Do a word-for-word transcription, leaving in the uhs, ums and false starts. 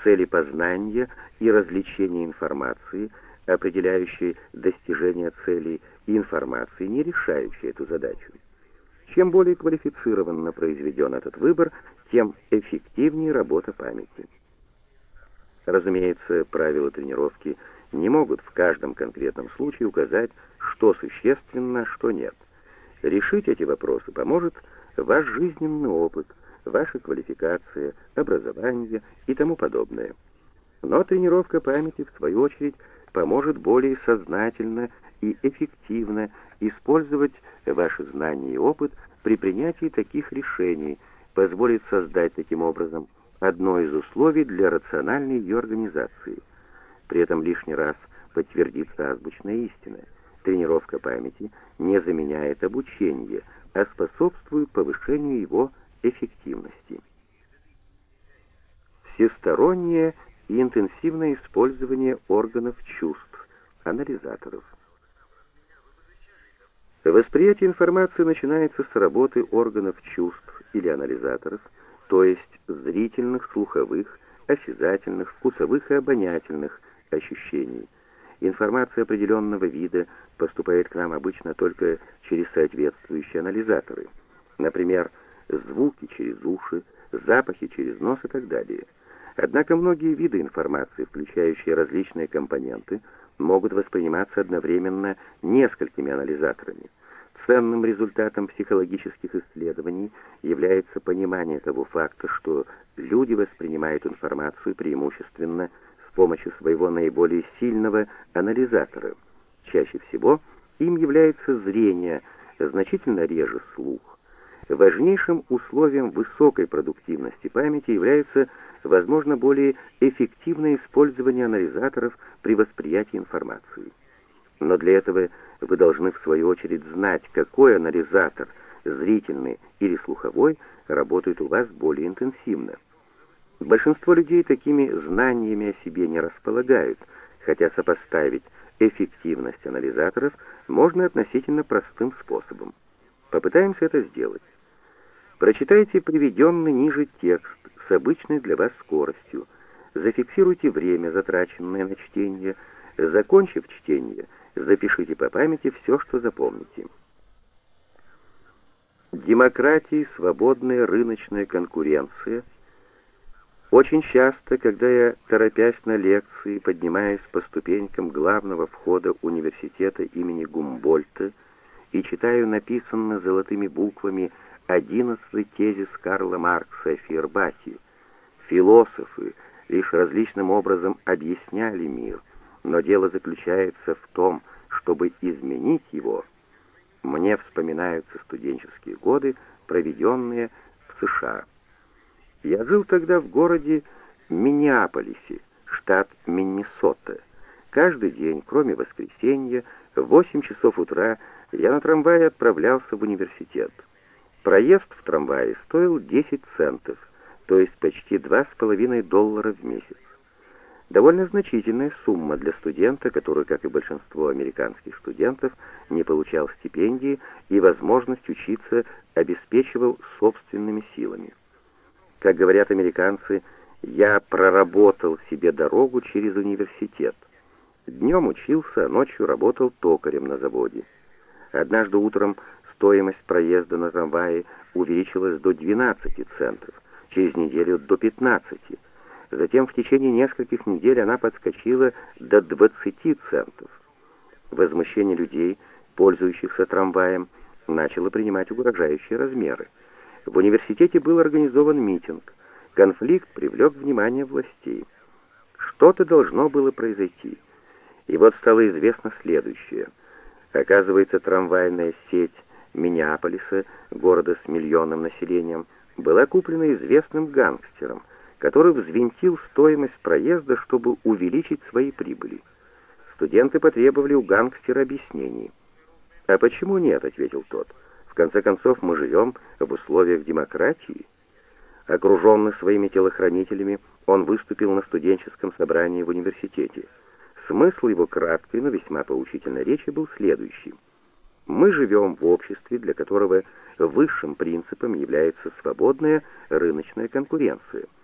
цели познания и развлечения информации, определяющей достижение целей, и информации, не решающей эту задачу. Чем более квалифицированно произведен этот выбор, тем эффективнее работа памяти. Разумеется, правила тренировки не могут в каждом конкретном случае указать, что существенно, а что нет. Решить эти вопросы поможет ваш жизненный опыт, ваша квалификация, образование и тому подобное. Но тренировка памяти, в свою очередь, поможет более сознательно и эффективно использовать ваши знания и опыт при принятии таких решений, позволит создать таким образом одно из условий для рациональной ее организации. При этом лишний раз подтвердится азбучная истина. Тренировка памяти не заменяет обучение, а способствует повышению его эффективности. Всестороннее и интенсивное использование органов чувств, анализаторов. Восприятие информации начинается с работы органов чувств или анализаторов, то есть зрительных, слуховых, осязательных, вкусовых и обонятельных ощущений. Информация определенного вида поступает к нам обычно только через соответствующие анализаторы. Например, звуки через уши, запахи через нос и так далее. Однако многие виды информации, включающие различные компоненты, могут восприниматься одновременно несколькими анализаторами. Ценным результатом психологических исследований является понимание того факта, что люди воспринимают информацию преимущественно с помощью своего наиболее сильного анализатора. Чаще всего им является зрение, значительно реже слух. Важнейшим условием высокой продуктивности памяти является, возможно, более эффективное использование анализаторов при восприятии информации. Но для этого вы должны в свою очередь знать, какой анализатор, зрительный или слуховой, работает у вас более интенсивно. Большинство людей такими знаниями о себе не располагают, хотя сопоставить эффективность анализаторов можно относительно простым способом. Попытаемся это сделать. Прочитайте приведенный ниже текст с обычной для вас скоростью. Зафиксируйте время, затраченное на чтение. Закончив чтение, запишите по памяти все, что запомните. Демократия и свободная рыночная конкуренция. Очень часто, когда я, торопясь на лекции, поднимаюсь по ступенькам главного входа университета имени Гумбольдта и читаю написанный золотыми буквами одиннадцатый тезис Карла Маркса о Фейербахе, философы лишь различным образом объясняли мир, но дело заключается в том, чтобы изменить его. Мне вспоминаются студенческие годы, проведенные в США. Я жил тогда в городе Миннеаполисе, штат Миннесота. Каждый день, кроме воскресенья, в восемь часов утра я на трамвае отправлялся в университет. Проезд в трамвае стоил десять центов, то есть почти два с половиной доллара в месяц. Довольно значительная сумма для студента, который, как и большинство американских студентов, не получал стипендии и возможность учиться обеспечивал собственными силами. Как говорят американцы, я проработал себе дорогу через университет. Днем учился, а ночью работал токарем на заводе. Однажды утром стоимость проезда на трамвае увеличилась до двенадцати центов, через неделю до пятнадцати. Затем в течение нескольких недель она подскочила до двадцати центов. Возмущение людей, пользующихся трамваем, начало принимать угрожающие размеры. В университете был организован митинг. Конфликт привлек внимание властей. Что-то должно было произойти. И вот стало известно следующее. Оказывается, трамвайная сеть Миннеаполиса, города с миллионным населением, была куплена известным гангстером, который взвинтил стоимость проезда, чтобы увеличить свои прибыли. Студенты потребовали у гангстера объяснений. «А почему нет?» — ответил тот. «В конце концов, мы живем в условиях демократии». Окруженный своими телохранителями, он выступил на студенческом собрании в университете. Смысл его краткой, но весьма поучительной речи был следующий. Мы живем в обществе, для которого высшим принципом является свободная рыночная конкуренция.